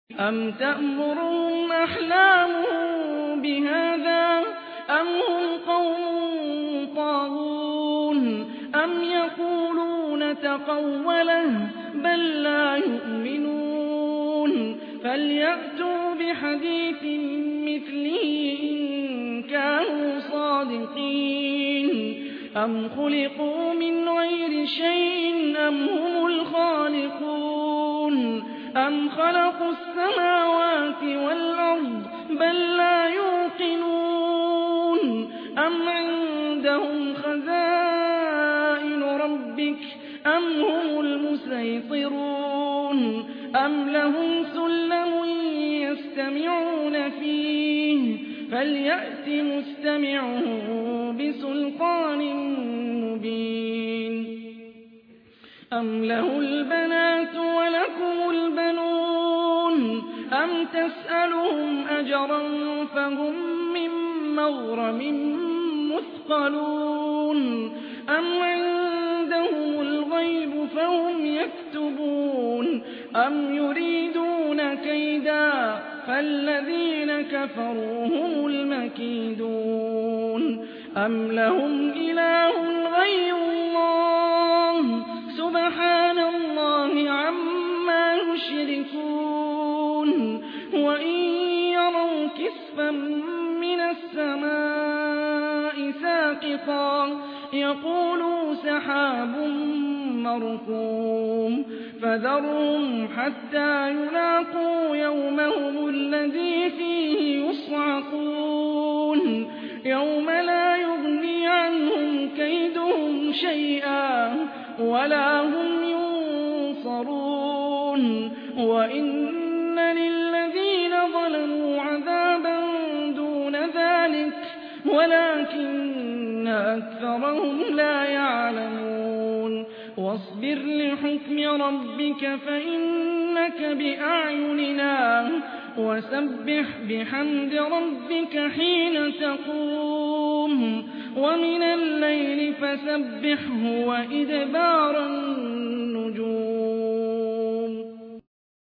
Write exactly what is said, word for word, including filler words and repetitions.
أَمْ تَأْمُرُهُمْ أَحْلَامُهُم بِهَٰذَا أَمْ هُمْ قَوْمٌ طَاغُونَ أَمْ يَقُولُونَ تَقَوَّلَهُ بَل لَّا يُؤْمِنُونَ فَلْيَأْتُوا بِحَدِيثٍ مِّثْلِهِ إِن كَانُوا صَادِقِينَ أَمْ خُلِقُوا مِنْ غَيْرِ شَيْءٍ أَمْ هُمُ الْخَالِقُونَ أَمْ خَلَقُوا السَّمَاوَاتِ وَالْأَرْضَ بَل لَّا يُوقِنُونَ أَمْ عِندَهُمْ خَزَائِنُ رَبِّكَ أَمْ هُمُ الْمُصَيْطِرُونَ أَمْ لَهُمْ سُلَّمٌ يَسْتَمِعُونَ فِيهِ فَلْيَأْتِ مُسْتَمِعُهُم بِسُلْطَانٍ مُّبِينٍ أَمْ لَهُ الْبَنَاتُ وَلَكُمُ الْبَنُونَ أَمْ تَسْأَلُهُمْ أَجْرًا فَهُم مِّن مَّغْرَمٍ مُّثْقَلُونَ أَمْ عِندَهُمُ الْغَيْبُ فَهُمْ يَكْتُبُونَ أَمْ يُرِيدُونَ كَيْدًا فَالَّذِينَ كَفَرُوا هُمُ الْمَكِيدُونَ أَمْ لَهُمْ إِلَٰهٌ غَيْرُ اللَّهِ سُبْحَانَ اللَّهِ عَمَّا يُشْرِكُونَ وَإِن يَرَوْا كِسْفًا مِّنَ السَّمَاءِ سَاقِطًا يَقُولُوا سَحَابٌ مَّرْكُومٌ فَذَرْهُمْ حَتَّىٰ يُلَاقُوا يَوْمَهُمُ الَّذِي فِيهِ يُصْعَقُونَ يَوْمَ لَا يُغْنِي عَنْهُمْ كَيْدُهُمْ شَيْئًا وَلَا هُمْ يُنصَرُونَ وَإِنَّ لِلَّذِينَ ظَلَمُوا عَذَابًا دُونَ ذَٰلِكَ وَلَٰكِنَّ أَكْثَرَهُمْ لَا يَعْلَمُونَ وَاصْبِرْ لِحُكْمِ رَبِّكَ فَإِنَّكَ بِأَعْيُنِنَا وَسَبِّحْ بِحَمْدِ رَبِّكَ حِينَ تَقُومُ وَمِنَ اللَّيْلِ فَسَبِّحْهُ وَإِدْبَارَ النُّجُومِ